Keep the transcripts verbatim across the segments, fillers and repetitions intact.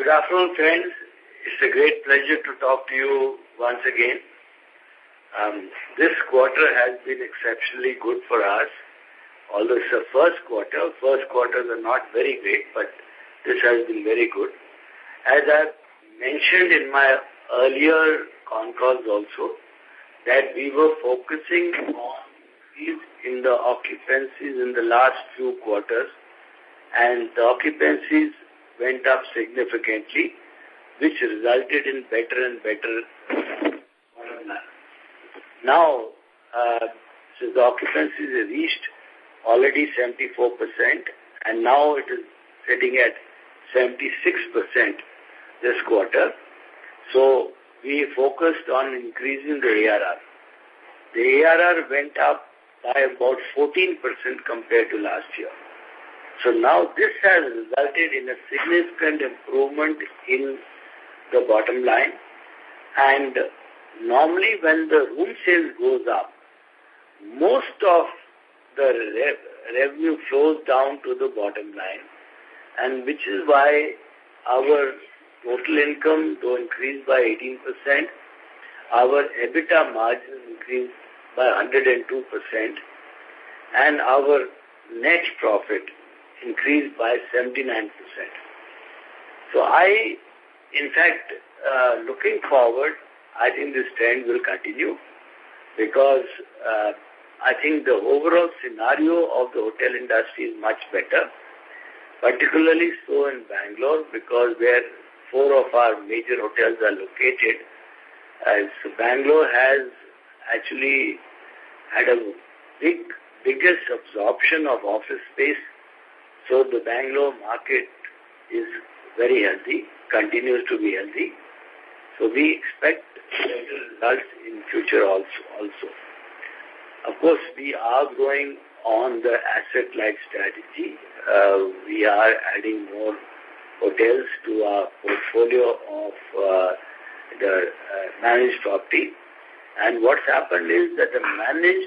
good afternoon, friends. It's a great pleasure to talk to you once again. Um, this quarter has been exceptionally good for us. Although it's the first quarter, first quarters are not very great, but this has been very good. As I mentioned in my earlier con calls also, that we were focusing on these in the occupancies in the last few quarters, and the occupancies went up significantly, which resulted in better and better. Now, uh, so the occupancies have reached already seventy-four percent, and now it is sitting at seventy-six percent this quarter. So we focused on increasing the A R R. The A R R went up by about fourteen percent compared to last year. So now this has resulted in a significant improvement in the bottom line. And normally when the room sales goes up, most of the rev revenue flows down to the bottom line, and which is why our total income, though increased by eighteen percent, our EBITDA margins increased by one hundred two percent, and our net profit increased by seventy-nine percent. So I, in fact, uh, looking forward, I think this trend will continue because uh, I think the overall scenario of the hotel industry is much better, particularly so in Bangalore, because where four of our major hotels are located. Uh, so Bangalore has actually had a big, biggest absorption of office space. So the Bangalore market is very healthy, continues to be healthy. So we expect better results in future also. also. Of course, we are growing on the asset-light strategy. Uh, we are adding more hotels to our portfolio of uh, the uh, managed property. And what's happened is that the managed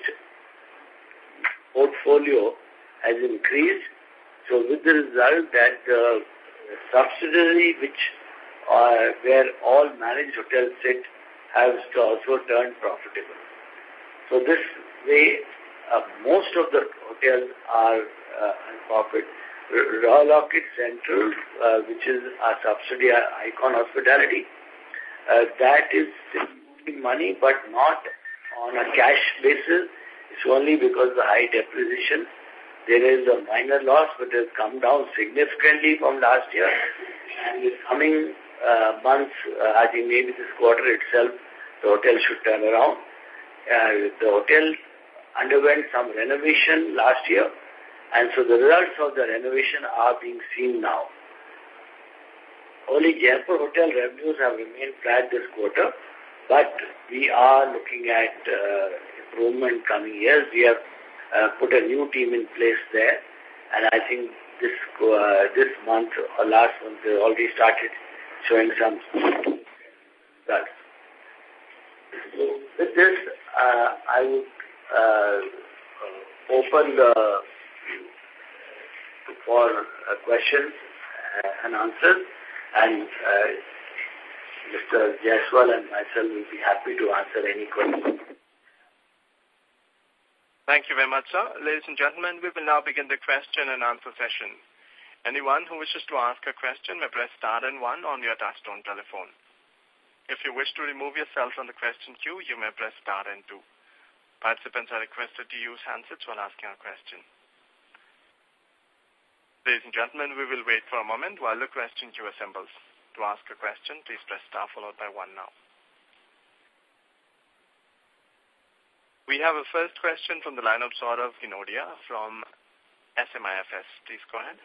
portfolio has increased. So with the result that the subsidiary which uh, where all managed hotels sit has to also turn profitable. So this way, uh, most of the hotels are uh, in profit. Royal Orchid Central, uh, which is our subsidiary Icon Hospitality, uh, that is still losing money, but not on a cash basis. It's only because of the high depreciation. There is a minor loss, but it has come down significantly from last year. And in coming uh, months, uh, I think maybe this quarter itself, the hotel should turn around. Uh, the hotel underwent some renovation last year, and so the results of the renovation are being seen now. Only Jaipur hotel revenues have remained flat this quarter, but we are looking at uh, improvement coming years. We have uh, put a new team in place there, and I think this uh, this month or last month they already started showing some results. So with this, uh, I would uh, open the for uh, questions uh, and answers, and uh, Mister Jaiswal and myself will be happy to answer any questions. Thank you very much, sir. Ladies and gentlemen, we will now begin the question and answer session. Anyone who wishes to ask a question may press star and one on your touchtone telephone. If you wish to remove yourself from the question queue, you may press star and two. Participants are requested to use handsets while asking a question. Ladies and gentlemen, we will wait for a moment while the question queue assembles. To ask a question, please press star followed by one now. We have a first question from the line of Saurav Ginodia from S M I F S. Please go ahead.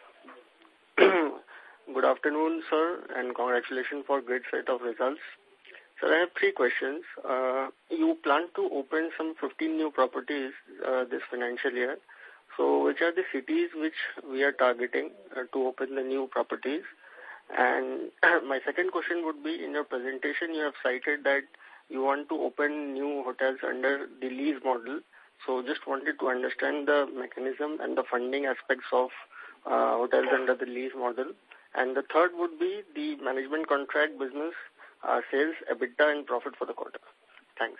Good afternoon, sir, and congratulations for great set of results. Sir, I have three questions. Uh, you plan to open some fifteen new properties uh, this financial year. So which are the cities which we are targeting uh, to open the new properties? And my second question would be, in your presentation you have cited that you want to open new hotels under the lease model. So just wanted to understand the mechanism and the funding aspects of uh, hotels under the lease model. And the third would be the management contract business, uh, sales, EBITDA and profit for the quarter. Thanks.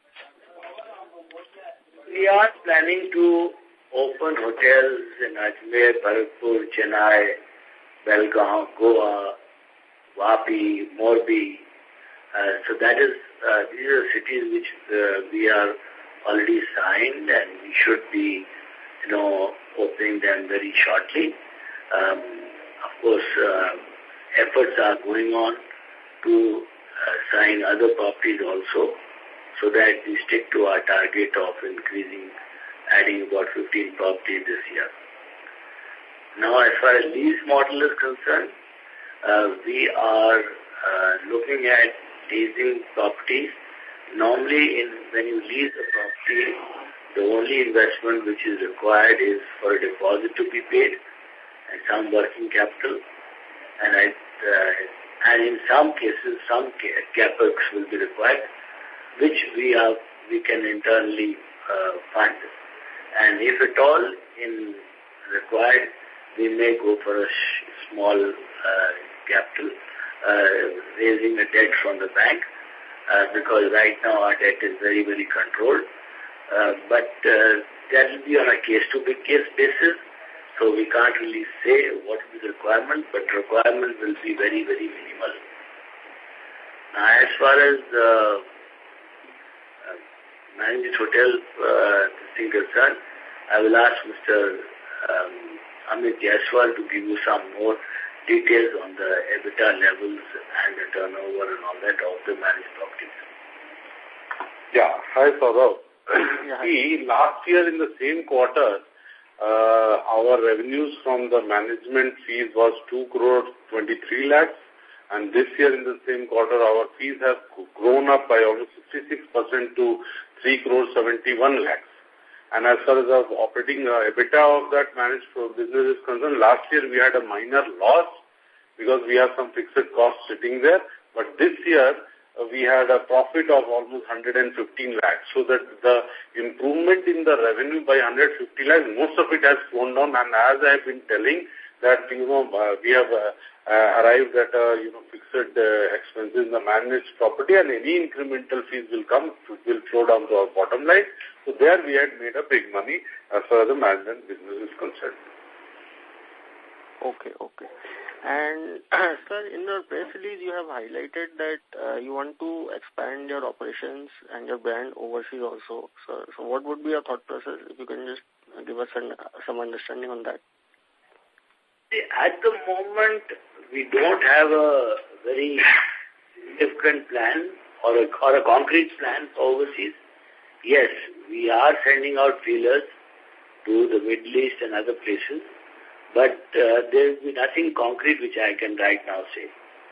We are planning to open hotels in Ajmer, Bharatpur, Chennai, Belgaum, Goa, Vapi, Morbi. Uh, so that is, uh, these are cities which uh, we are already signed and we should be, you know, opening them very shortly. Um, of course, uh, efforts are going on to uh, sign other properties also, so that we stick to our target of increasing, adding about fifteen properties this year. Now, as far as lease model is concerned, uh, we are uh, looking at leasing properties. Normally, in when you lease a property, the only investment which is required is for a deposit to be paid and some working capital. And, I, uh, and in some cases, some capex will be required, which we have, we can internally uh, fund. And if at all in required, we may go for a sh small uh, capital, uh, raising a debt from the bank, uh, because right now our debt is very, very controlled. Uh, but uh, that will be on a case-to-case basis, so we can't really say what is the requirement, but requirement will be very, very minimal. Now, as far as the uh, managed hotel uh, thing concerned, I will ask Mister Um, Amit Jaiswal to give you some more details on the EBITDA levels and the turnover and all that of the managed properties. Yeah, hi Saurav. Yeah, hi. See, last year in the same quarter, uh, our revenues from the management fees was two crore twenty-three lakhs, and this year in the same quarter, our fees have grown up by almost sixty-six percent to three crore seventy-one lakhs. And as far as the operating uh, EBITDA of that managed business is concerned, last year we had a minor loss because we have some fixed costs sitting there. But this year uh, we had a profit of almost one hundred fifteen lakhs. So that the improvement in the revenue by one hundred fifty lakhs, most of it has flown down. And as I have been telling that, you know, uh, we have uh, uh, arrived at, uh, you know, fixed uh, expenses in the managed property, and any incremental fees will come, will flow down to our bottom line. So there we had made a big money as far as the management business is concerned. Okay, okay. And sir, in your press release, you have highlighted that uh, you want to expand your operations and your brand overseas also. So, so what would be your thought process? If you can just give us an, some understanding on that. At the moment, we don't have a very significant plan or a, or a concrete plan for overseas. Yes, we are sending out feelers to the Middle East and other places, but uh, there will be nothing concrete which I can right now say.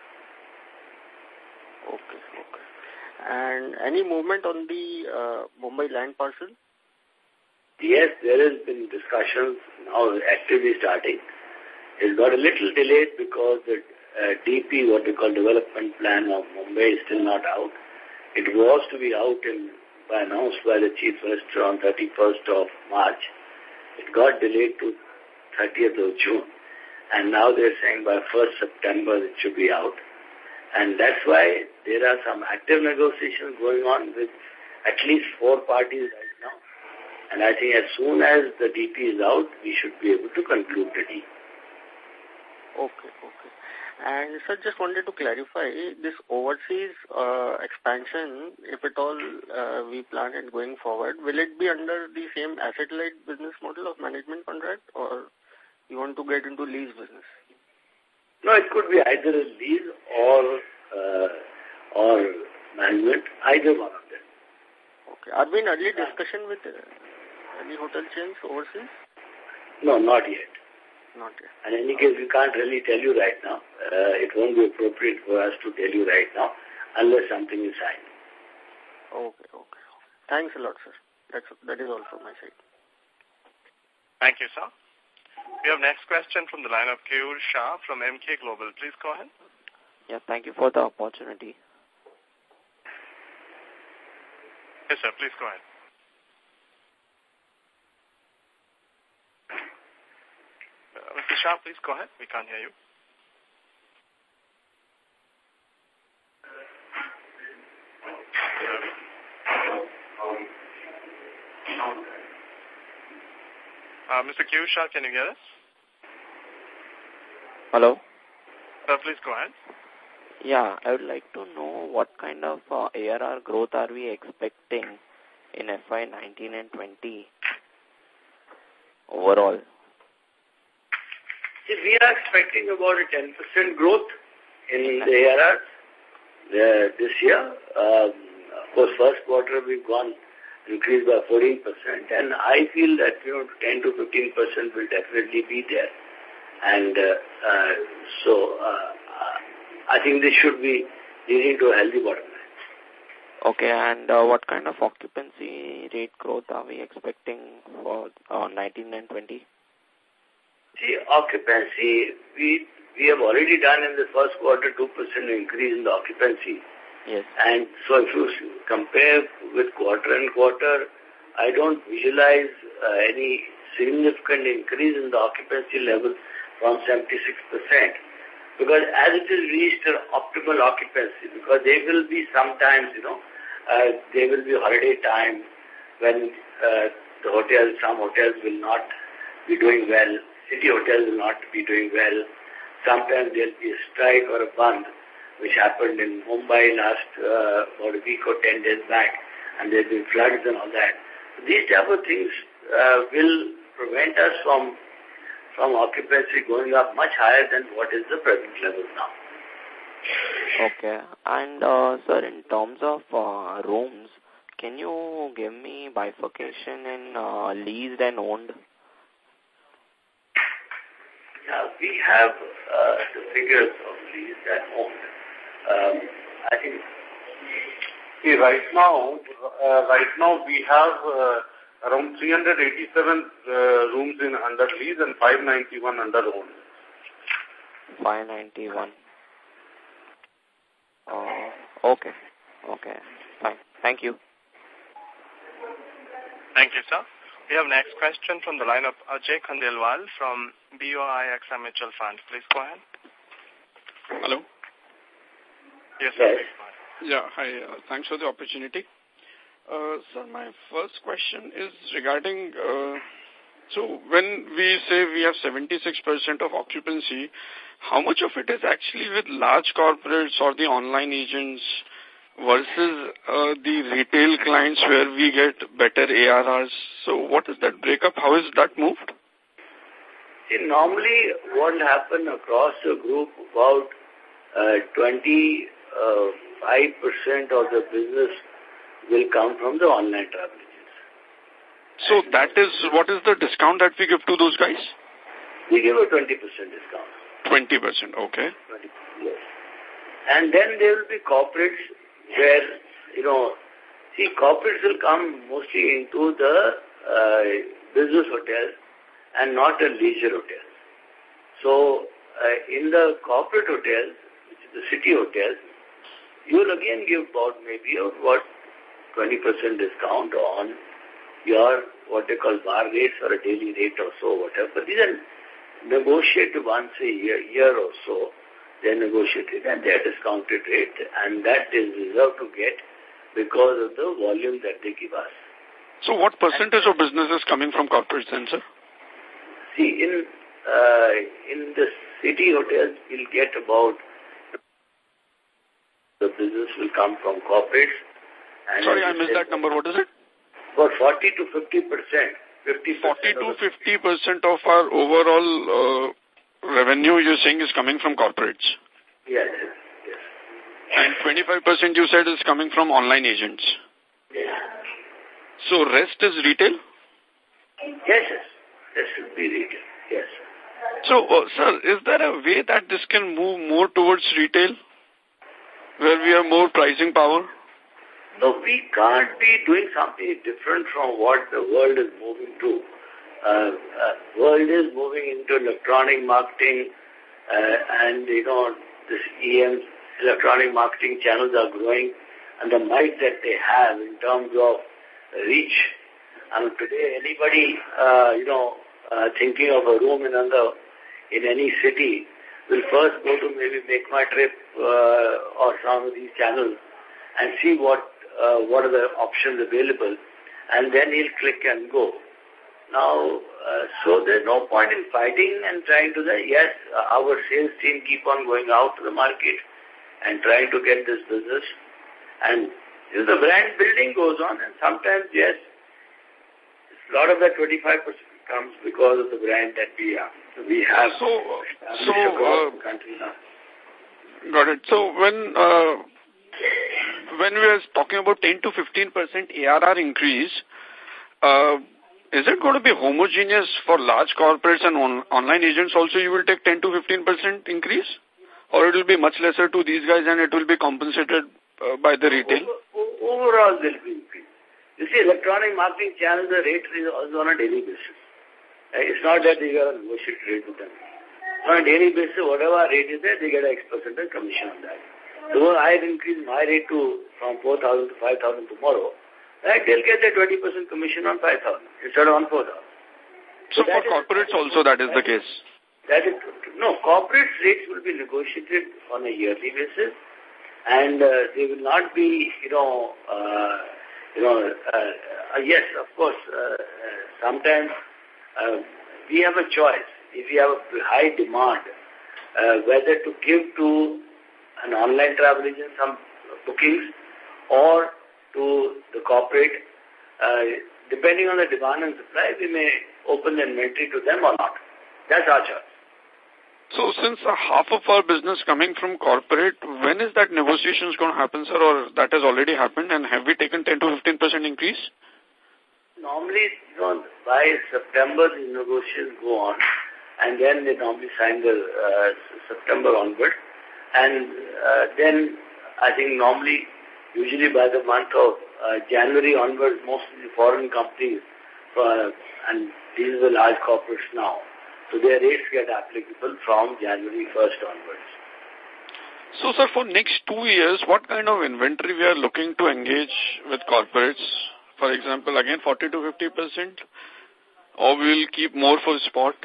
Okay, okay. And any movement on the uh, Mumbai land parcel? Yes, there has been discussions now actively starting. It got a little delayed because the uh, D P, what they call development plan of Mumbai, is still not out. It was to be out in, by announced by the Chief Minister on thirty-first of March. It got delayed to thirtieth of June. And now they're saying by first September it should be out. And that's why there are some active negotiations going on with at least four parties right now. And I think as soon as the D P is out, we should be able to conclude the deal. Okay, okay. And sir, just wanted to clarify, this overseas uh, expansion, if at all uh, we plan it going forward, will it be under the same asset-light business model of management contract, or you want to get into lease business? No, it could be either a lease or uh, or management, either one of them. Okay. Are we in early discussion with uh, any hotel chains overseas? No, not yet. Not yet. And in any case, we can't really tell you right now. Uh, it won't be appropriate for us to tell you right now unless something is signed. Okay, okay. Thanks a lot, sir. That's, that is all from my side. Thank you, sir. We have next question from the line of Keyur Shah from M K Global. Please go ahead. Yeah, thank you for the opportunity. Yes, sir. Please go ahead. Uh, Mister Shah, please go ahead. We can't hear you. Uh, Mister Q Shah, can you hear us? Hello? Uh, please go ahead. Yeah, I would like to know what kind of uh, A R R growth are we expecting in F Y nineteen and twenty overall? See, we are expecting about a ten percent growth in the A R R uh, this year. Um, of course, first quarter we've gone increased by fourteen percent, and I feel that you know ten to fifteen percent will definitely be there. And uh, uh, so uh, I think this should be leading to a healthy bottom line. Okay, and uh, what kind of occupancy rate growth are we expecting for uh, nineteen and twenty? See, occupancy, we we have already done in the first quarter two percent increase in the occupancy. Yes. And so if you compare with quarter and quarter, I don't visualize uh, any significant increase in the occupancy level from seventy-six percent. Because as it is reached an optimal occupancy, because there will be sometimes, you know, uh, there will be holiday time when uh, the hotels, some hotels will not be doing well, city hotels will not be doing well. Sometimes there will be a strike or a band, which happened in Mumbai last uh, about a week or ten days back, and there have been floods and all that. These type of things uh, will prevent us from from occupancy going up much higher than what is the present level now. Okay. And, uh, sir, in terms of uh, rooms, can you give me bifurcation in uh, leased and owned? Yeah, we have uh, the figures of leased and owned. Um, I think... See, right now, uh, right now we have... Uh, around three hundred eighty-seven uh, rooms in under lease and five ninety-one under own. five ninety-one. Oh, okay. Okay. Fine. Thank you. Thank you, sir. We have next question from the line of Ajay Khandelwal from B O I X M Mutual Fund. Please go ahead. Hello. Yes, sir. Please go ahead. Yeah, hi. Uh, thanks for the opportunity. Uh, sir, my first question is regarding, uh, so when we say we have seventy-six percent of occupancy, how much of it is actually with large corporates or the online agents versus uh, the retail clients where we get better A R Rs? So what is that breakup? How is that moved? See, normally what will happen across the group, about uh, twenty-five percent of the business will come from the online travel agents. So that is, what is the discount that we give to those guys? We give a twenty percent discount. twenty percent, okay. twenty percent, yes. And then there will be corporates where, you know, see, corporates will come mostly into the uh, business hotels and not the leisure hotels. So, uh, in the corporate hotels, which is the city hotels, you will again give about maybe about twenty percent discount on your what they call bar rates or a daily rate or so, whatever. But these are negotiated once a year, year or so. They're negotiated and they're discounted rate, and that is reserved to get because of the volume that they give us. So what percentage of business is coming from corporates then, sir? See, in, uh, in the city hotels, we'll get about the business will come from corporates. And Sorry, I missed that number. What is it? About forty to fifty percent. fifty forty to fifty percent of our overall uh, revenue you're saying is coming from corporates. Yes, yes. And twenty-five percent you said is coming from online agents. Yes. So rest is retail? Yes, yes. This should be retail. Yes. So, uh, sir, is there a way that this can move more towards retail, where we have more pricing power? No, we can't be doing something different from what the world is moving to. Uh, uh, world is moving into electronic marketing, uh, and, you know, this E M, electronic marketing channels are growing, and the might that they have in terms of reach. And today, anybody, uh, you know, uh, thinking of a room in another, in any city, will first go to maybe Make My Trip uh, or some of these channels and see what uh, what are the options available, and then he'll click and go. Now, uh, so there's no point in fighting and trying to say, yes, uh, our sales team keep on going out to the market and trying to get this business. And you know, the brand building goes on, and sometimes, yes, a lot of that twenty-five percent comes because of the brand that we have. We have so, so, across uh, the country now. Got it. So when uh, when we are talking about ten to fifteen percent A R R increase, uh, is it going to be homogeneous for large corporates and on, online agents also you will take ten to fifteen percent increase? Or it will be much lesser to these guys and it will be compensated uh, by the retail? Over, overall will be increased. You see, electronic marketing channels, the rate is also on a daily basis. It's not that they are negotiate rate with them. On a daily basis, whatever rate is there, they get an X percentage commission on that. So I increase my rate to from four thousand to five thousand tomorrow, right? They'll get a twenty percent commission on five thousand instead of on four thousand. So, so for corporates is, also that is the case? That is, no, corporate rates will be negotiated on a yearly basis, and uh, they will not be, you know, uh, you know, uh, uh, yes, of course, uh, uh, sometimes uh, we have a choice. If we have a high demand, uh, whether to give to an online travel agent some bookings or to the corporate, uh, depending on the demand and supply, we may open the inventory to them or not. That's our choice. So since uh, half of our business coming from corporate, when is that negotiations going to happen, sir, or that has already happened, and have we taken ten to fifteen percent increase? Normally, you know, by September, the negotiations go on, and then they normally sign the uh, September onward. And uh, then I think normally, usually by the month of uh, January onwards, most of the foreign companies, uh, and these are the large corporates now, so their rates get applicable from January first onwards. So, sir, for next two years, what kind of inventory we are looking to engage with corporates? For example, again, forty to fifty percent? Or we will keep more for spot?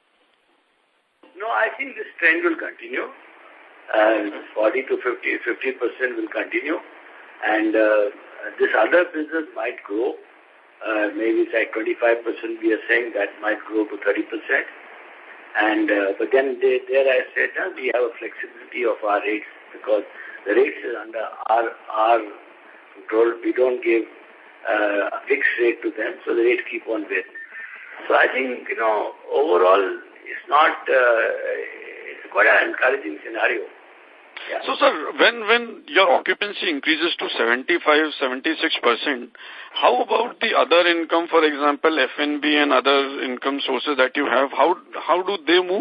No, I think this trend will continue. Uh, forty to fifty, fifty percent will continue. And uh, this other business might grow. Uh, maybe it's like twenty-five percent we are saying that might grow to thirty percent. And, uh, but then they, there I said, uh, we have a flexibility of our rates because the rates is under our, our control. We don't give uh, a fixed rate to them, so the rates keep on varying. So I think, you know, overall, it's not, uh, it's quite an encouraging scenario. Yeah. So, sir, when, when your occupancy increases to seventy-five, seventy-six percent, how about the other income, for example, F and B and other income sources that you have? How, how do they move?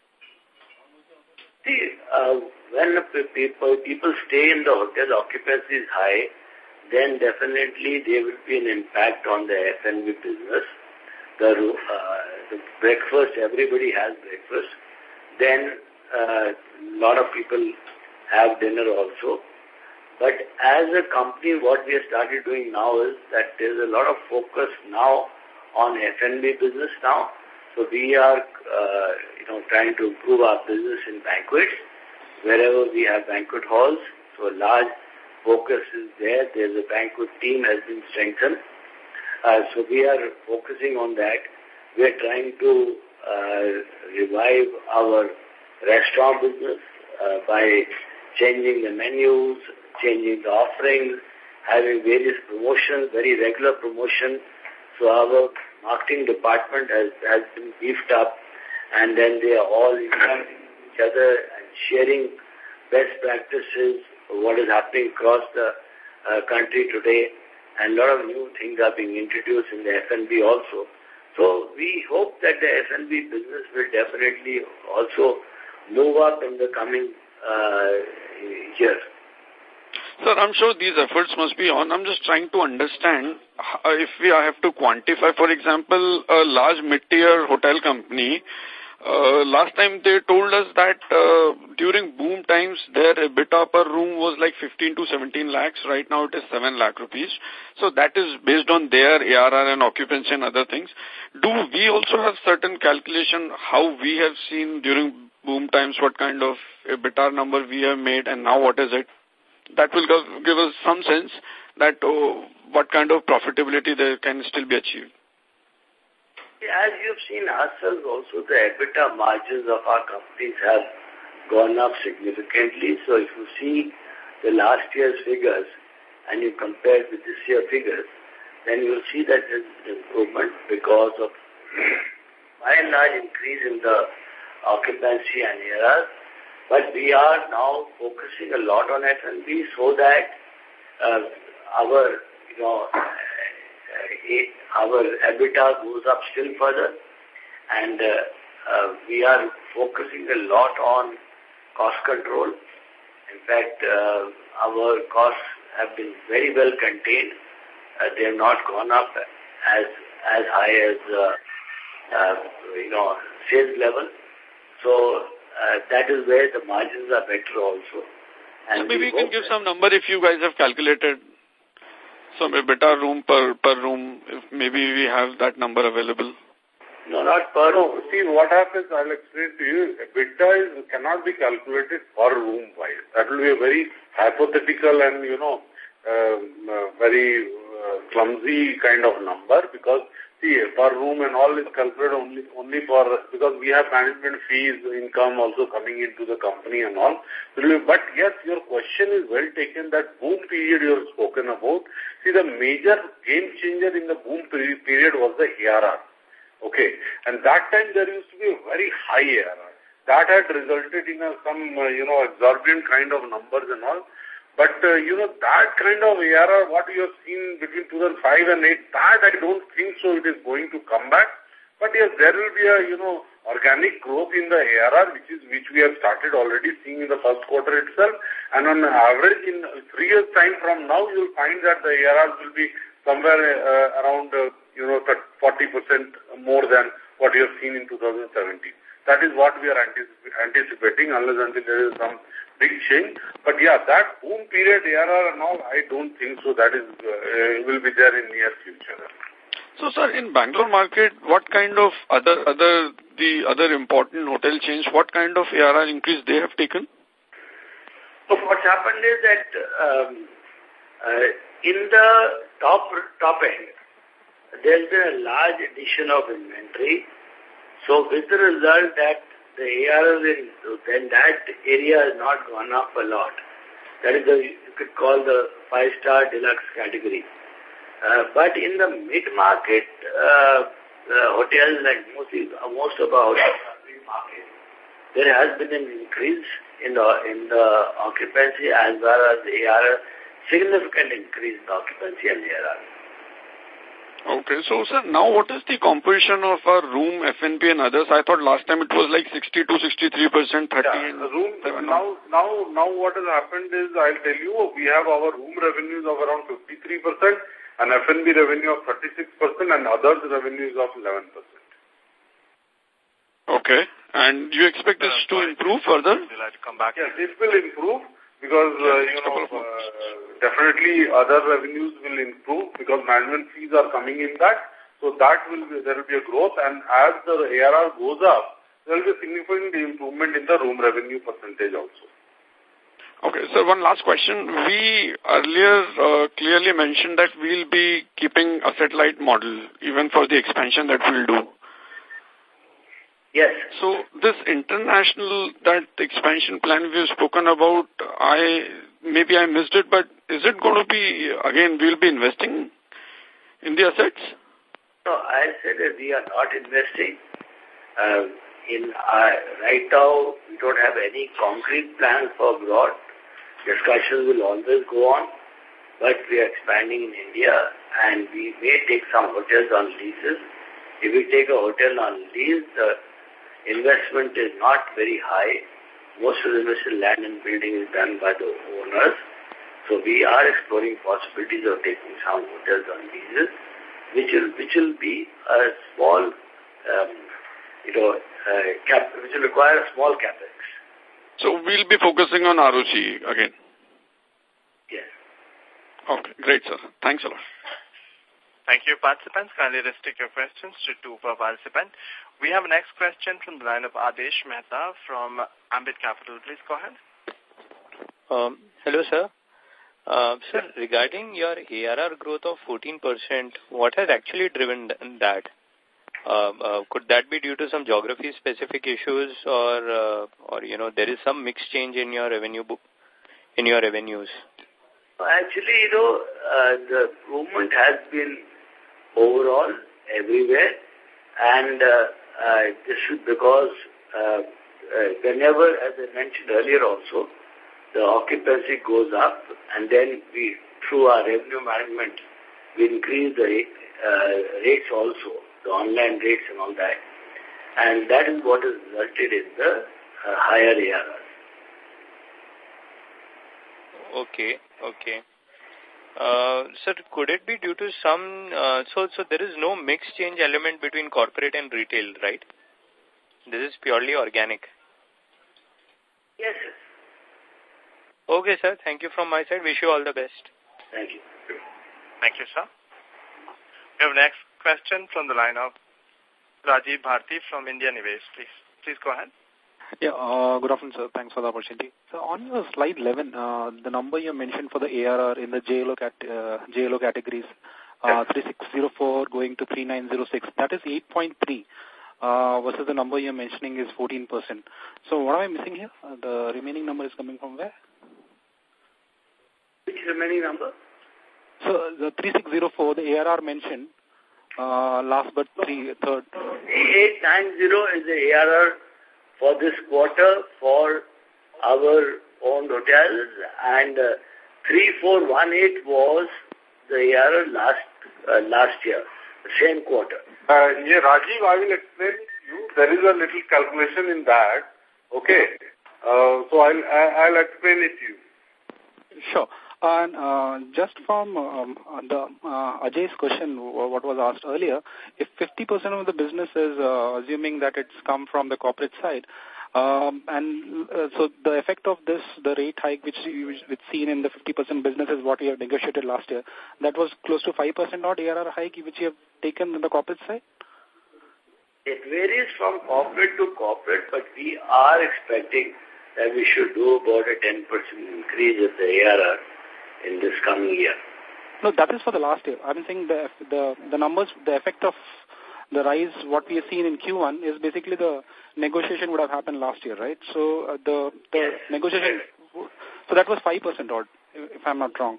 See, uh, when people, people stay in the hotel, occupancy is high, then definitely there will be an impact on the F and B business. The, uh, the breakfast, everybody has breakfast. Then a uh, lot of people have dinner also. But as a company, what we have started doing now is that there's a lot of focus now on F and B business now. So we are, uh, you know, trying to improve our business in banquets, wherever we have banquet halls. So a large focus is there. There's a banquet team has been strengthened. Uh, so we are focusing on that. We are trying to uh, revive our restaurant business uh, by changing the menus, changing the offerings, having various promotions, very regular promotion. So our marketing department has, has been beefed up, and then they are all interacting with each other and sharing best practices of what is happening across the uh, country today. And a lot of new things are being introduced in the F and B also. So we hope that the F and B business will definitely also move up in the coming uh, year. Sir, I'm sure these efforts must be on. I'm just trying to understand uh, if we have to quantify, for example, a large mid-tier hotel company. Uh, last time they told us that uh, during boom times, their EBITDA per room was like fifteen to seventeen lakhs. Right now it is seven lakh rupees. So that is based on their A R R and occupancy and other things. Do we also have certain calculation how we have seen during boom times, what kind of EBITDA number we have made and now what is it? That will give us some sense that oh, what kind of profitability there can still be achieved. As you've seen ourselves also, the EBITDA margins of our companies have gone up significantly. So if you see the last year's figures and you compare with this year's figures, then you'll see that there's an improvement because of by and large increase in the occupancy and A R R. But we are now focusing a lot on F and B so that uh, our, you know, uh, our EBITDA goes up still further, and uh, uh, we are focusing a lot on cost control. In fact, uh, our costs have been very well contained. Uh, they have not gone up as as high as uh, uh, you know sales level. So uh, that is where the margins are better also. And so maybe you can give some number if you guys have calculated some EBITDA room per per room. If maybe we have that number available. No, not per room. No, see, what happens, I'll explain to you, EBITDA is, cannot be calculated per room wise. That will be a very hypothetical and, you know, um, uh, very uh, clumsy kind of number, because, see, per room and all is calculated only, only for, because we have management fees, income also coming into the company and all. But yes, your question is well taken, that boom period you have spoken about. See, the major game changer in the boom period was the A R R. Okay, and that time there used to be a very high A R R. That had resulted in a, some, uh, you know, exorbitant kind of numbers and all. But, uh, you know, that kind of A R R, what you have seen between two thousand five and eight, that I don't think so it is going to come back. But yes, there will be a, you know, organic growth in the A R R, which is, which we have started already seeing in the first quarter itself. And on average, in three years' time from now, you will find that the A R R will be somewhere uh, around, uh, you know, forty percent more than what you have seen in two thousand seventeen. That is what we are anticip anticipating, unless until there is some big change. But yeah, that boom period A R R and all, I don't think so. That is uh, will be there in near future. So, sir, in Bangalore market, what kind of other other the other important hotel chains, what kind of A R R increase they have taken? So what's happened is that um, uh, in the top top end, there's been a large addition of inventory. So with the result that the A R R in then that area has not gone up a lot. That is the, you could call the five-star deluxe category. Uh, but in the mid-market uh, uh, hotels, like mostly, uh, most of our hotels are mid-market, there has been an increase in the, in the occupancy as well as the A R R, significant increase in the occupancy and A R R. Okay, so sir, now what is the composition of our room, F and B and others? I thought last time it was like sixty to sixty-three percent, thirty yeah, and room, now, now, now what has happened is, I'll tell you, we have our room revenues of around fifty-three percent and F and B revenue of thirty-six percent and others revenues of eleven percent. Okay, and do you expect this uh, to improve further? Would you like to come back? Yes, it will improve. Because, uh, you know, uh, definitely other revenues will improve because management fees are coming in that. So that will be, there will be a growth, and as the A R R goes up, there will be a significant improvement in the room revenue percentage also. Okay, so one last question. We earlier uh, clearly mentioned that we'll be keeping asset-light model even for the expansion that we'll do. Yes. So this international, that expansion plan we have spoken about, I maybe I missed it, but is it going to be, again, we'll be investing in the assets? No, I said that we are not investing. Uh, in uh, right now, we don't have any concrete plans for abroad. Discussions will always go on, but we are expanding in India, and we may take some hotels on leases. If we take a hotel on lease, the investment is not very high. Most of the investment land and building is done by the owners. So we are exploring possibilities of taking some hotels on leases, which will which will be a small, um, you know, uh, cap, which will require a small capex. So we'll be focusing on R O C again. Yes. Okay, great, sir. Thanks a lot. Thank you, participants. Kindly restrict your questions to two per participant. We have a next question from the line of Adesh Mehta from Ambit Capital. Please go ahead. Um, hello, sir. Uh, sir, regarding your A R R growth of fourteen percent, what has actually driven that? Uh, uh, could that be due to some geography-specific issues, or, uh, or you know, there is some mix change in your revenue book, in your revenues? Actually, you know, uh, the movement has been overall everywhere, and uh, uh, this is because uh, uh, whenever, as I mentioned earlier also, the occupancy goes up, and then we, through our revenue management, we increase the uh, rates also, the online rates and all that. And that is what has resulted in the uh, higher A R Rs. Okay, okay. Uh, sir, could it be due to some, uh, so, so there is no mix change element between corporate and retail, right? This is purely organic. Yes, sir. Okay, sir. Thank you from my side. Wish you all the best. Thank you. Thank you, sir. We have next question from the line of Rajiv Bharti from India Nivesh. Please, please go ahead. Yeah, uh, good afternoon, sir. Thanks for the opportunity. So on your slide eleven, uh, the number you mentioned for the A R R in the J L O, cat, uh, J L O categories, uh, three six zero four going to three nine zero six, that is eight point three uh, versus the number you're mentioning is fourteen percent. So what am I missing here? Uh, the remaining number is coming from where? Which remaining number? So the three six zero four, the A R R mentioned, uh, last but three, third. eight ninety is the A R R for this quarter for our own hotels, and uh, three four one eight was the A R R last uh, last year, the same quarter. Uh, yeah, Rajiv, I will explain to you. There is a little calculation in that. Okay. Uh, so I'll, I'll explain it to you. Sure. And uh, just from um, the uh, Ajay's question, what was asked earlier, if fifty percent of the business is uh, assuming that it's come from the corporate side, um, and uh, so the effect of this, the rate hike which which seen in the fifty percent business is what we have negotiated last year, that was close to five percent odd A R R hike which you have taken on the corporate side? It varies from corporate to corporate, but we are expecting that we should do about a ten percent increase of the A R R in this coming year. No, that is for the last year. I'm saying the the the numbers, the effect of the rise, what we have seen in Q one is basically the negotiation would have happened last year, right? So uh, the the yes. negotiation, so that was five percent odd, if I'm not wrong.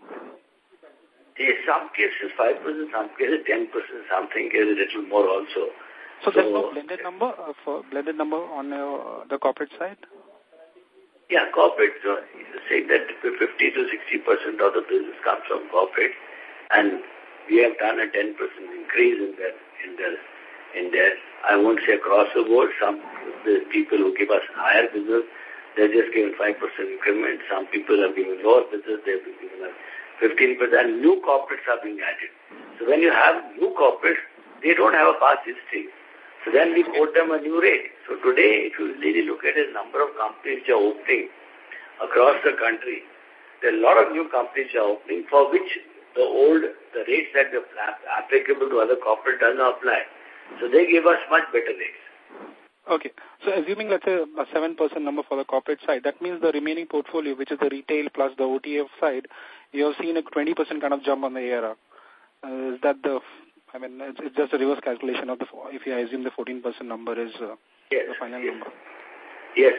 In some cases five percent, some cases ten percent, something is a little more also. So, so there's no blended number uh, for blended number on uh, the corporate side? Yeah, corporate, uh, say that fifty to sixty percent of the business comes from corporate, and we have done a ten percent increase in that, in the, in there. I won't say across the board. Some the people who give us higher business, they're just given five percent increment. Some people have given lower business, they've been given a fifteen percent, and new corporates are being added. So when you have new corporates, they don't have a past history. So then we quote them a new rate. So today, if you really look at the number of companies which are opening across the country, there are a lot of new companies which are opening for which the old, the rates that are applicable to other corporate does not apply. So they give us much better rates. Okay. So assuming, let's say, a seven percent number for the corporate side, that means the remaining portfolio, which is the retail plus the O T F side, you have seen a twenty percent kind of jump on the A R R. Uh, is that the... I mean, it's, it's just a reverse calculation of the, if you assume the fourteen percent number is uh, yes, the final yes. number. Yes.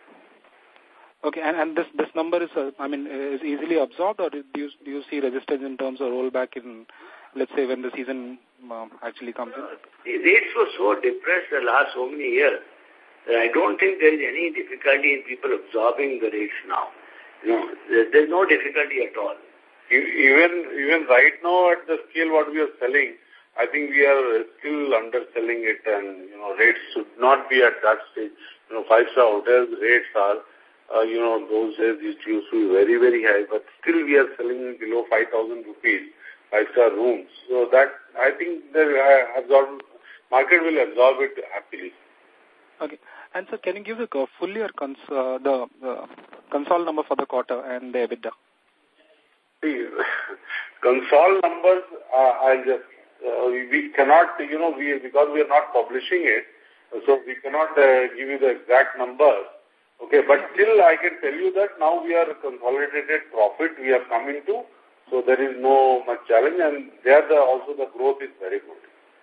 Okay, and, and this, this number is, uh, I mean, is easily absorbed, or do you, do you see resistance in terms of rollback in, let's say, when the season um, actually comes in? The rates were so depressed the last so many years that I don't think there is any difficulty in people absorbing the rates now. You know, there, there's no difficulty at all. Even, even right now at the scale what we are selling, I think we are still underselling it, and, you know, rates should not be at that stage. You know, five-star hotels rates are, uh, you know, those days it used to be very, very high, but still we are selling below five thousand rupees, five-star rooms. So that, I think the uh, absorb, market will absorb it happily. Okay. And so can you give the full year cons uh, the, the console number for the quarter and the EBITDA? See, console numbers, uh, I'll just, Uh, we, we cannot, you know, we because we are not publishing it, so we cannot uh, give you the exact numbers. Okay, but still I can tell you that now we are consolidated profit we have come into, so there is no much challenge, and there the, also the growth is very good.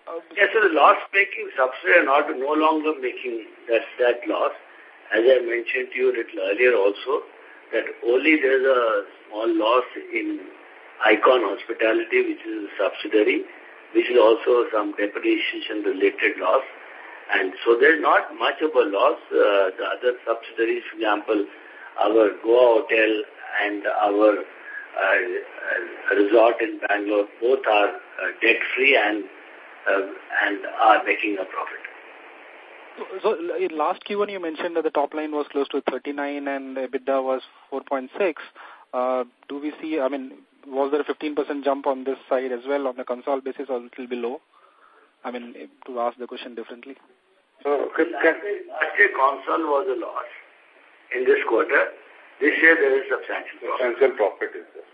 Uh, yes, so the loss-making subsidiary are not no longer making that, that loss. As I mentioned to you a little earlier also, that only there is a small loss in Icon Hospitality, which is a subsidiary, which is also some depreciation-related loss. And so there's not much of a loss. Uh, the other subsidiaries, for example, our Goa Hotel and our uh, resort in Bangalore, both are uh, debt-free and uh, and are making a profit. So, so in last Q one you mentioned that the top line was close to thirty-nine and EBITDA was four point six. Uh, do we see, I mean, was there a fifteen percent jump on this side as well on the console basis or a little below? I mean, to ask the question differently. So, can, can, last year console was a loss in this quarter. This year there is substantial profit. Substantial profit is there.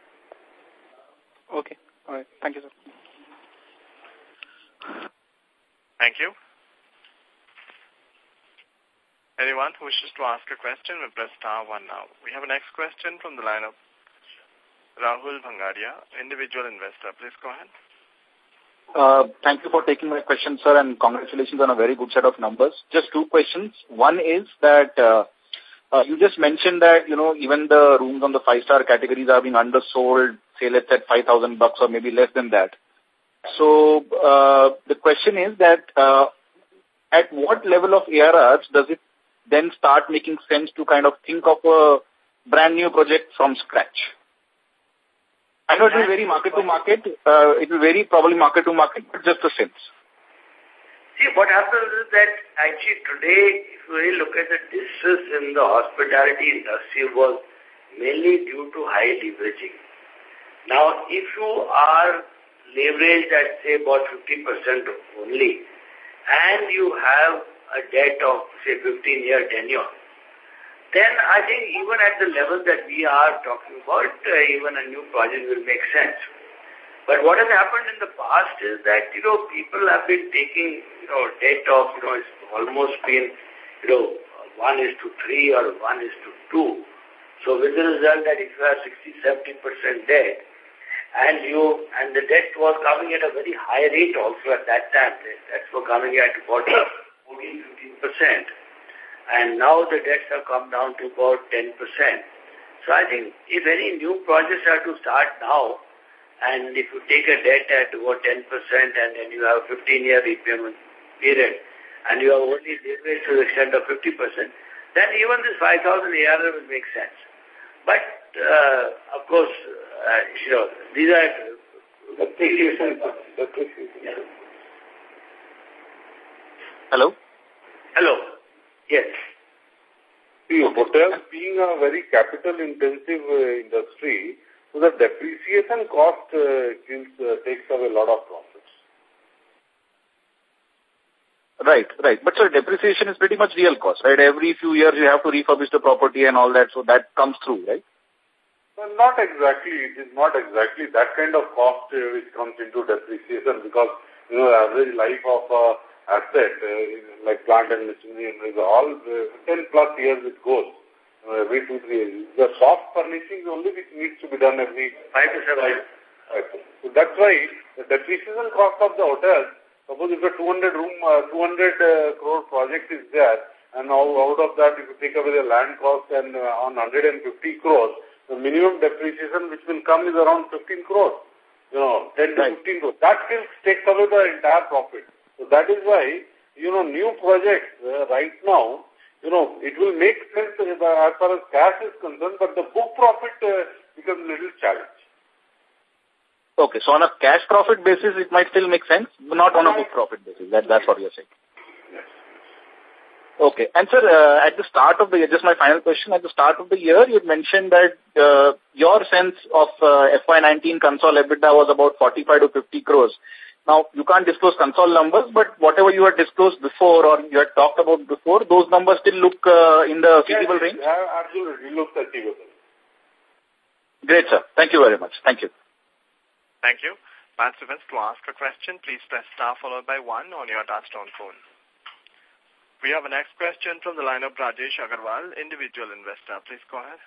Okay. All right. Thank you, sir. Thank you. Anyone who wishes to ask a question will press star one now. We have a next question from the line of Rahul Bhangadia, individual investor. Please go ahead. Uh, thank you for taking my question, sir, and congratulations on a very good set of numbers. Just two questions. One is that uh, uh, you just mentioned that, you know, even the rooms on the five-star categories are being undersold, say, let's say five thousand bucks or maybe less than that. So uh, the question is that uh, at what level of A R Rs does it then start making sense to kind of think of a brand new project from scratch? I know it will vary market to market. Uh, it will vary probably market to market, but just a sense. See, what happens is that actually today, if you really look at the distress in the hospitality industry was mainly due to high leveraging. Now, if you are leveraged at, say, about fifty percent only, and you have a debt of, say, fifteen-year tenure, then I think even at the level that we are talking about, uh, even a new project will make sense. But what has happened in the past is that, you know, people have been taking, you know, debt of, you know, it's almost been, you know, one is to three or one is to two. So with the result that if you have sixty, seventy percent debt, and you, and the debt was coming at a very high rate also at that time, that's for coming at about fourteen, fifteen percent. And now the debts have come down to about ten percent. So I think if any new projects are to start now, and if you take a debt at about ten percent and then you have a fifteen-year repayment period, and you have only leveraged to the extent of fifty percent, then even this five thousand A R R will make sense. But, uh, of course, uh, you know, these are depreciation. Yeah. Hello? Hello. Yes. See, hotels being a very capital-intensive uh, industry, so the depreciation cost uh, kills, uh, takes away a lot of profits. Right, right. But sir, depreciation is pretty much real cost, right? Every few years you have to refurbish the property and all that, so that comes through, right? Well, not exactly. It is not exactly that kind of cost uh, which comes into depreciation because, you know, the average life of a uh, asset, uh, like plant and machinery, is all uh, ten plus years it goes, uh, every two, three years. The soft furnishing only which needs to be done every five to seven years. So that's why the depreciation cost of the hotel, suppose if a two hundred room, uh, two hundred uh, crore project is there, and now out of that if you take away the land cost and uh, on one hundred fifty crores, the minimum depreciation which will come is around fifteen crores, you know, ten to fifteen crores. That still takes away the entire profit. So that is why, you know, new projects uh, right now, you know, it will make sense as far as cash is concerned, but the book profit uh, becomes a little challenge. Okay, so on a cash profit basis, it might still make sense, but not on a book profit basis. That, that's what you're saying. Yes. Okay, and sir, uh, at the start of the year, just my final question, at the start of the year, you mentioned that uh, your sense of uh, F Y nineteen console EBITDA was about forty-five to fifty crores. Now, you can't disclose console numbers, but whatever you had disclosed before or you had talked about before, those numbers still look uh, in the feasible yes, range? Yeah, absolutely. It looks achievable. Great, sir. Thank you very much. Thank you. Thank you. Participants, to ask a question, please press star followed by one on your touchtone phone. We have a next question from the line of Rajesh Agarwal, individual investor. Please go ahead.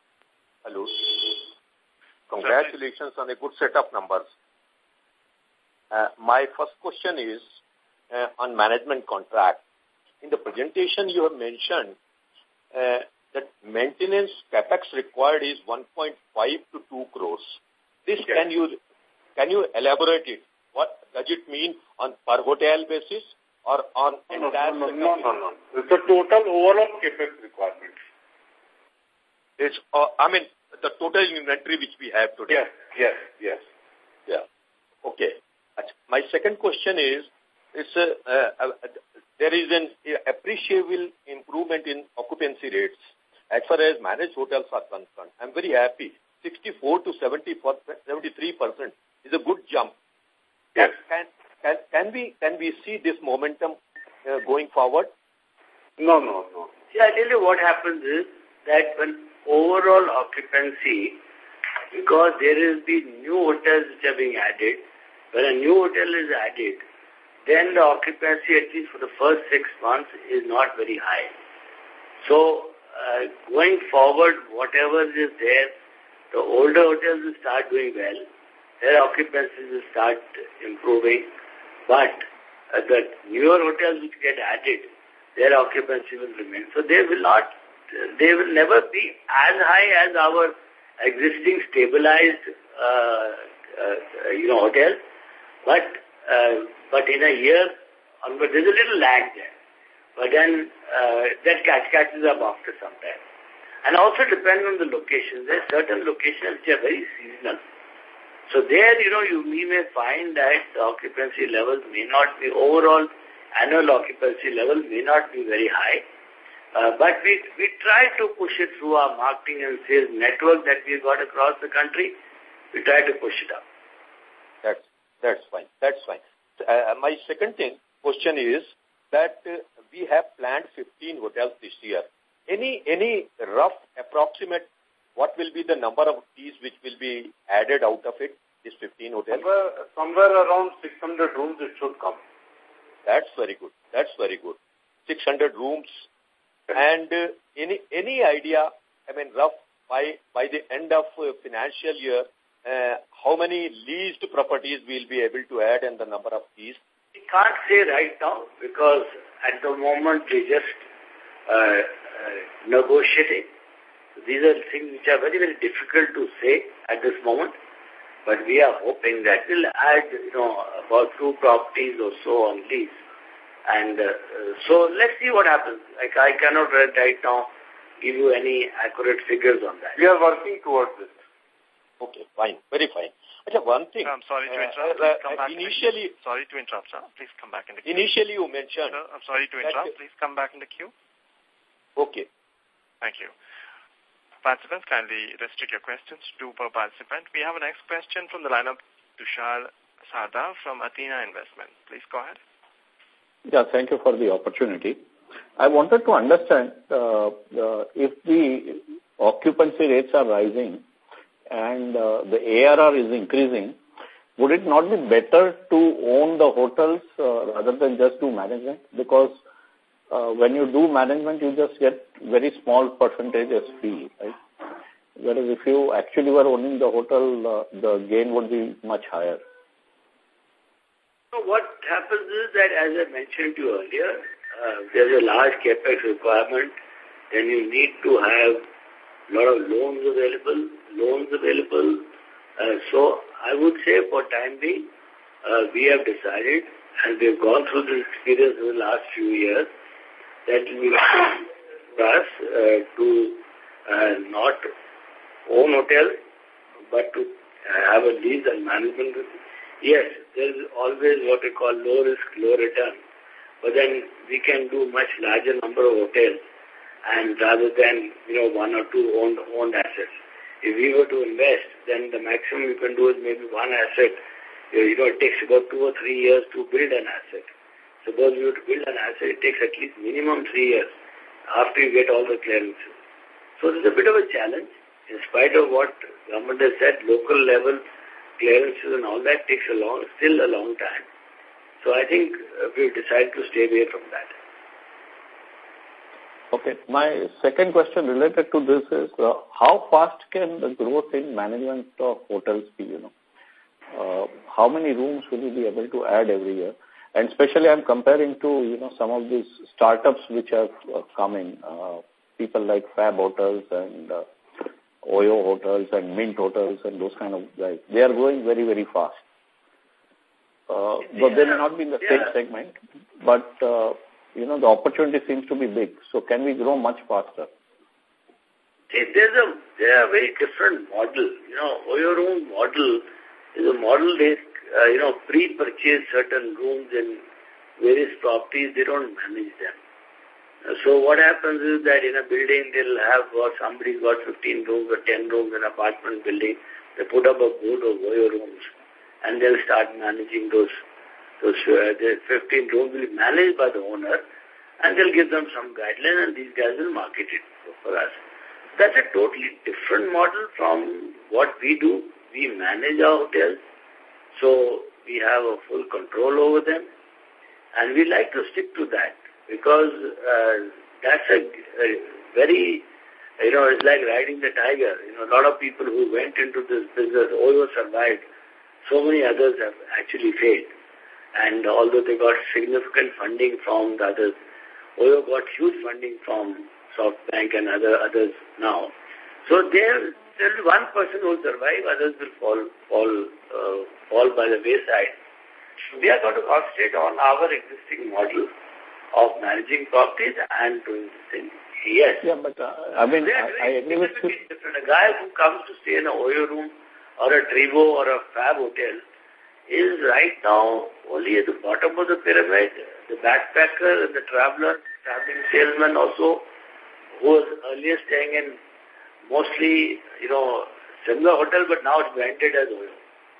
Hello. Congratulations on a good set of numbers. Uh, my first question is uh, on management contract. In the presentation, you have mentioned uh, that maintenance capex required is one point five to two crores. This yes. can you can you elaborate it? What does it mean on per hotel basis or on no, entire? No, no, no, no, no. It's the total overall capex requirement. It's uh, I mean the total inventory which we have today. Yes, yes, yes. Yeah. Okay. My second question is, it's a, uh, uh, there is an uh, appreciable improvement in occupancy rates as far as managed hotels are concerned. I'm very happy. sixty-four to seventy-three percent is a good jump. Yes. Can, can, can, we, can we see this momentum uh, going forward? No, no, no. See, I tell you what happens is that when overall occupancy, because there is the new hotels which are being added, when a new hotel is added, then the occupancy, at least for the first six months, is not very high. So, uh, going forward, whatever is there, the older hotels will start doing well. Their occupancies will start improving. But uh, the newer hotels which get added, their occupancy will remain. So, they will not, they will never be as high as our existing stabilized, uh, uh, you know, hotels. But uh, but in a year, onward, there's a little lag there. But then uh, that catch catches up after some time. And also depends on the location. There are certain locations which are very seasonal. So there, you know, you we may find that the occupancy levels may not be, overall annual occupancy level may not be very high. Uh, but we, we try to push it through our marketing and sales network that we've got across the country. We try to push it up. That's That's fine. That's fine. Uh, my second thing, question is that uh, we have planned fifteen hotels this year. Any any rough approximate what will be the number of keys which will be added out of it, these fifteen hotels? Somewhere, somewhere around six hundred rooms it should come. That's very good. That's very good. six hundred rooms. And uh, any any idea, I mean, rough, by, by the end of uh, financial year, Uh, how many leased properties we'll be able to add and the number of keys? We can't say right now because at the moment we just uh, uh, negotiating. These are things which are very, very difficult to say at this moment. But we are hoping that we'll add, you know, about two properties or so on lease. And uh, so let's see what happens. Like I cannot right now give you any accurate figures on that. We are working towards this. Okay, fine. Very fine. Achha, one thing. I'm sorry to interrupt. Uh, come uh, back initially, in the sorry to interrupt, sir. Please come back in the queue. Initially, you mentioned. Sir, I'm sorry to interrupt. Please come back in the queue. Okay. Thank you. Participants, kindly restrict your questions to per participant. We have a next question from the line of Tushar Sarda from Athena Investment. Please go ahead. Yeah, thank you for the opportunity. I wanted to understand uh, uh, if the occupancy rates are rising and uh, the A R R is increasing, would it not be better to own the hotels uh, rather than just do management? Because uh, when you do management, you just get very small percentage as fee, right? Whereas if you actually were owning the hotel, uh, the gain would be much higher. So what happens is that, as I mentioned to you earlier, uh, there's a large capex requirement, then you need to have a lot of loans available, loans available. Uh, so I would say for time being, uh, we have decided, and we've gone through this experience in the last few years, that we for us uh, to uh, not own hotels, but to uh, have a lease and management. Yes, there is always what we call low risk, low return. But then we can do much larger number of hotels, and rather than, you know, one or two owned, owned assets. If we were to invest, then the maximum you can do is maybe one asset. You know, it takes about two or three years to build an asset. Suppose you were to build an asset, it takes at least minimum three years after you get all the clearances. So it's a bit of a challenge. In spite of what government has said, local level clearances and all that takes a long, still a long time. So I think uh, we've decided to stay away from that. Okay. My second question related to this is, uh, how fast can the growth in management of hotels be, you know? uh, how many rooms will you be able to add every year? And especially I'm comparing to, you know, some of these startups which have uh, come in, uh, people like Fab Hotels and uh, Oyo Hotels and Mint Hotels and those kind of guys. They are growing very, very fast. Uh, though they may not be in the yeah. same segment, but, uh, you know, the opportunity seems to be big. So can we grow much faster? See, there's a, they're a very different model. You know, Oyo Room model is a model they, uh, you know, pre-purchase certain rooms in various properties. They don't manage them. Uh, so what happens is that in a building, they'll have, or somebody's got fifteen rooms or ten rooms in an apartment building. They put up a board of Oyo Rooms, and they'll start managing those. Those uh, the fifteen rooms will be managed by the owner, and they'll give them some guidelines, and these guys will market it for us. That's a totally different model from what we do. We manage our hotels, so we have a full control over them, and we like to stick to that because uh, that's a, a very, you know, it's like riding the tiger. You know, a lot of people who went into this business, Oyo survived. So many others have actually failed. And although they got significant funding from the others, Oyo got huge funding from SoftBank and other others now. So there will be one person who will survive, others will fall fall uh, fall by the wayside. We are going to concentrate on our existing model of managing properties and doing this thing. Yes. Yeah, but uh, I mean, I, I agree with you. A guy who comes to stay in a Oyo room or a Trivo or a Fab hotel is right now only at the bottom of the pyramid. The backpacker and the traveler, traveling salesman also, who was earlier staying in mostly, you know, similar hotel, but now it's branded as Oyo.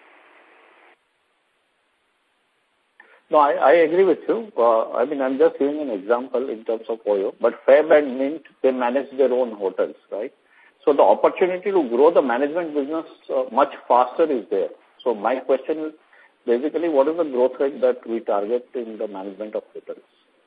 No, I, I agree with you. Uh, I mean, I'm just giving an example in terms of Oyo, but Fab and Mint, they manage their own hotels, right? So the opportunity to grow the management business uh, much faster is there. So my question is, basically, what is the growth rate that we target in the management of hotels?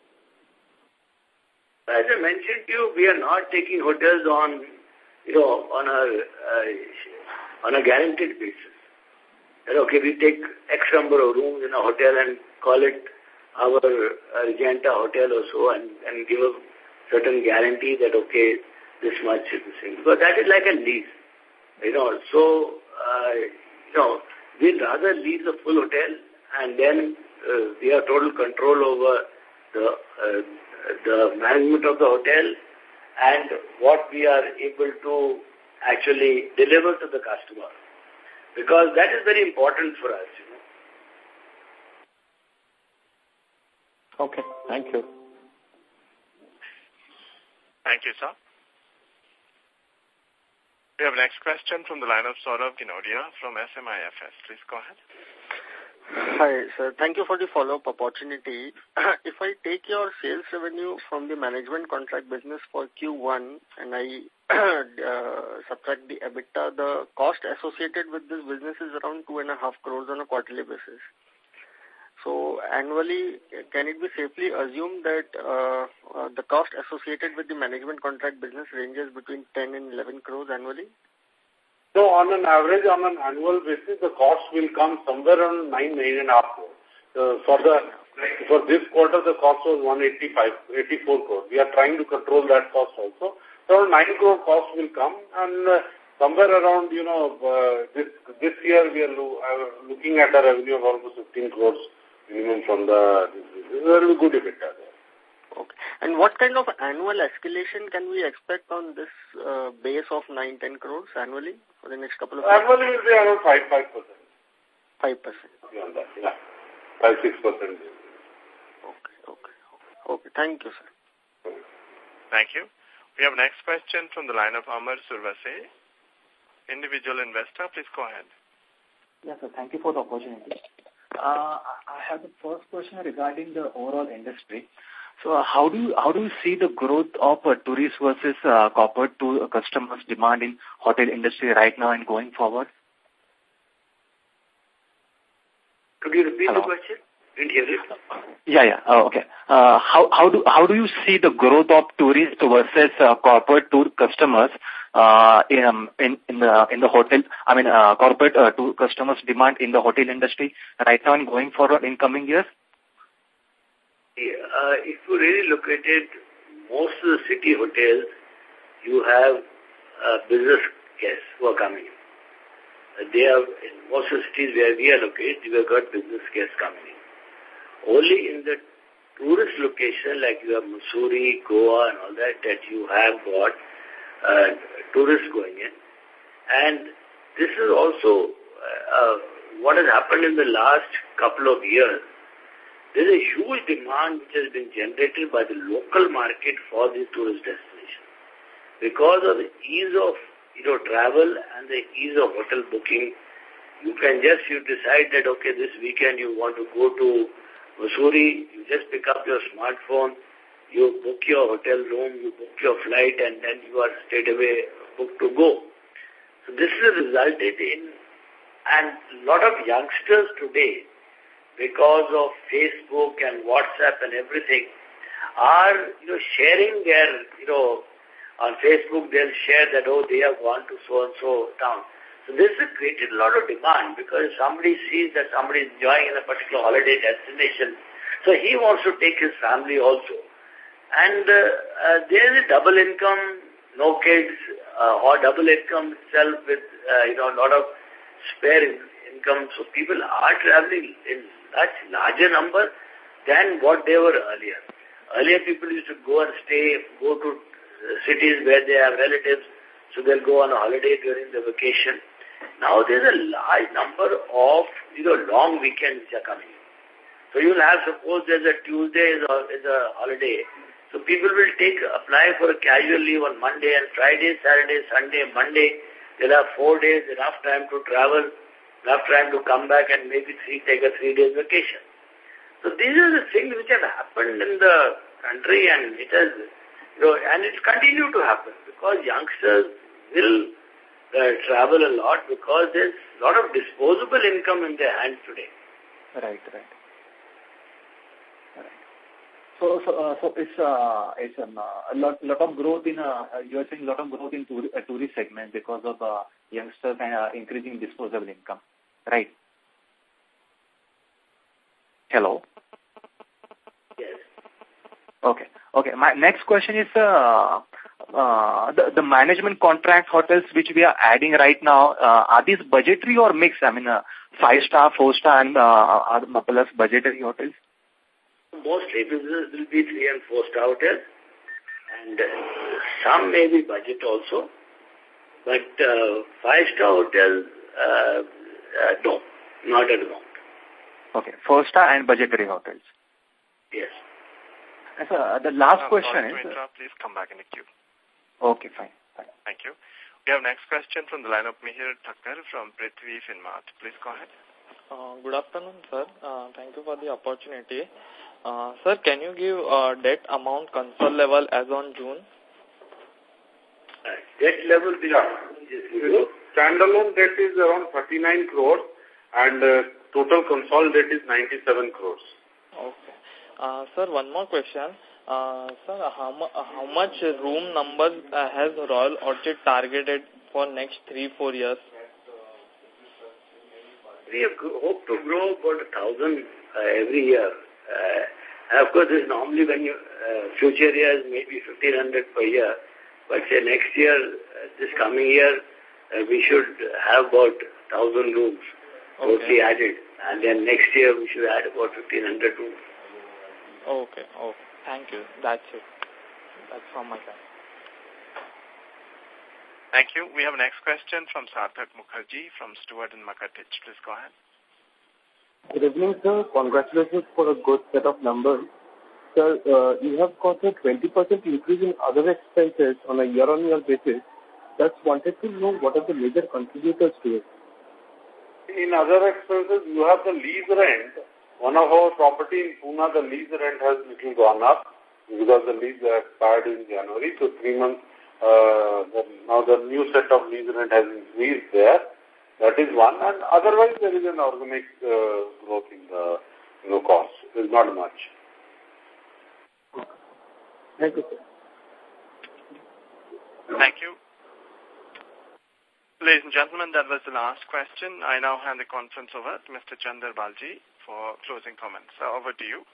As I mentioned to you, we are not taking hotels on, you know, on a uh, on a guaranteed basis. And okay, we take X number of rooms in a hotel and call it our uh, Regenta hotel or so, and, and give a certain guarantee that, okay, this much is the same. Because that is like a lease, you know. So, uh, you know, we'd rather lease a full hotel and then uh, we have total control over the uh, the management of the hotel and what we are able to actually deliver to the customer. Because that is very important for us, you know. Okay, thank you. Thank you, sir. We have next question from the line of Saurabh Ginodia from S M I F S. Please go ahead. Hi, sir. Thank you for the follow-up opportunity. If I take your sales revenue from the management contract business for Q one and I uh, subtract the EBITDA, the cost associated with this business is around two and a half crores on a quarterly basis. So annually, can it be safely assumed that uh, uh, the cost associated with the management contract business ranges between ten and eleven crores annually? So on an average, on an annual basis, the cost will come somewhere around nine, nine and a half crores. Uh, for the for this quarter, the cost was one eighty-five, eighty-four crores. We are trying to control that cost also. So nine crore cost will come, and uh, somewhere around, you know, uh, this this year we are lo uh, looking at a revenue of almost fifteen crores minimum from the. This is a very good EBITDA there. Okay. And what kind of annual escalation can we expect on this uh, base of nine, ten crores annually for the next couple of years? Annually will be around five, five percent. Five percent. Beyond that, yeah, five, six percent. Okay, okay, okay. Thank you, sir. Thank you. We have next question from the line of Amar Survase, individual investor. Please go ahead. Yes, sir. Thank you for the opportunity. Uh, I have the first question regarding the overall industry. So, uh, how do you how do you see the growth of uh, tourist versus uh, corporate to uh, customers' demand in hotel industry right now and going forward? Could you repeat Hello? the question? Didn't hear it. Yeah, yeah. Oh, okay. Uh, how how do how do you see the growth of tourist versus uh, corporate tour customers uh, in, in, in the, in the hotel, I mean, uh, corporate uh, to customers' demand in the hotel industry right now and going forward in coming years? Uh, if you really look at it, most of the city hotels, you have uh, business guests who are coming in. Uh, they are, in most of the cities where we are located, we have got business guests coming in. Only in the tourist location, like you have Mussoorie, Goa and all that, that you have got uh, tourists going in. And this is also uh, what has happened in the last couple of years. There is a huge demand which has been generated by the local market for these tourist destinations. Because of the ease of you know, travel and the ease of hotel booking, you can just, you decide that, okay, this weekend you want to go to Mussoorie, you just pick up your smartphone, you book your hotel room, you book your flight, and then you are straight away booked to go. So this has resulted in, and a lot of youngsters today, because of Facebook and WhatsApp and everything, are, you know, sharing their, you know, on Facebook they'll share that, oh, they have gone to so-and-so town. So this has created a lot of demand because somebody sees that somebody is enjoying in a particular holiday destination. So he wants to take his family also. And uh, uh, there is a double income, no kids, uh, or double income itself with, uh, you know, a lot of spare in income. So people are traveling in much larger number than what they were earlier. Earlier people used to go and stay, go to cities where they have relatives, so they'll go on a holiday during the vacation. Now there's a large number of, you know, long weekends which are coming. So you'll have, suppose there's a Tuesday is a, is a holiday, so people will take, apply for a casual leave on Monday and Friday, Saturday, Sunday, Monday. They'll have four days, enough time to travel, enough time to come back and maybe three, take a three days vacation. So these are the things which have happened in the country, and it has, you know, and it's continued to happen because youngsters will uh, travel a lot because there's a lot of disposable income in their hands today. Right, right. right. So, so, uh, so it's uh, it's um, uh, a lot, lot of growth in uh, you are seeing a lot of growth in tour, uh, tourist segment because of uh, youngsters and uh, increasing disposable income, right? Hello. Yes. Okay. Okay. My next question is uh, uh, the the management contract hotels which we are adding right now. Uh, are these budgetary or mixed? I mean, uh, five star, four star, and uh, plus budgetary hotels. Mostly business will be three and four star hotels, and uh, some may be budget also. But uh, five star hotels, uh, uh, no, not at the moment. Okay, four star and budgetary hotels. Yes. And so, uh, the last uh, question sorry is. To interrupt, please come back in the queue. Okay, fine. fine. Thank you. We have next question from the line of Mihir Thakkar from Prithvi Finmart. Please go ahead. Uh, good afternoon, sir. Uh, thank you for the opportunity. Uh, sir, can you give uh, debt amount console level as on June? Uh, debt level, yeah. Standalone debt is around thirty-nine crores and uh, total consolidated is ninety-seven crores. Okay. Uh, sir, one more question. Uh, sir, how, mu how much room numbers uh, has Royal Orchid targeted for next three, four years? We hope to grow about a thousand uh, every year. Uh, and of course, this normally when you, uh, future years maybe fifteen hundred per year. But say next year, uh, this coming year, uh, we should have about a thousand rooms okay. totally added. And then next year, we should add about fifteen hundred rooms. Okay, okay. Thank you. That's it. That's from my side. Thank you. We have next question from Sarthak Mukherjee from Stewart and Makatich. Please go ahead. Good evening, sir. Congratulations for a good set of numbers. Sir, uh, you have got a twenty percent increase in other expenses on a year-on-year basis. Just wanted to know what are the major contributors to it. In other expenses, you have the lease rent. One of our property in Pune, the lease rent has little gone up because the lease expired in January. So three months, uh, the, now the new set of lease rent has increased there. That is one. And otherwise, there is an organic uh, growth in the you know, cost. There is not much. Thank you, sir. Thank you. Ladies and gentlemen, that was the last question. I now hand the conference over to Mister Chandar Balji for closing comments. So over to you.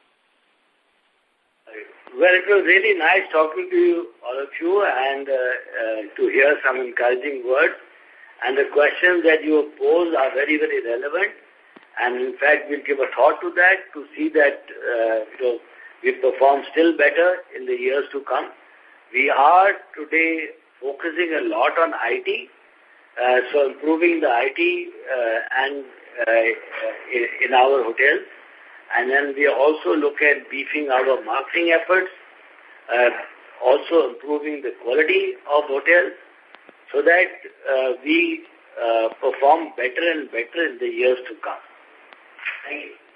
Well, it was really nice talking to you, all of you, and uh, uh, to hear some encouraging words. And the questions that you pose are very, very relevant. And in fact, we'll give a thought to that to see that uh, you know, we perform still better in the years to come. We are today focusing a lot on I T, uh, so improving the I T uh, and uh, in, in our hotels. And then we also look at beefing our marketing efforts, uh, also improving the quality of hotels so that uh, we uh, perform better and better in the years to come. Thank you.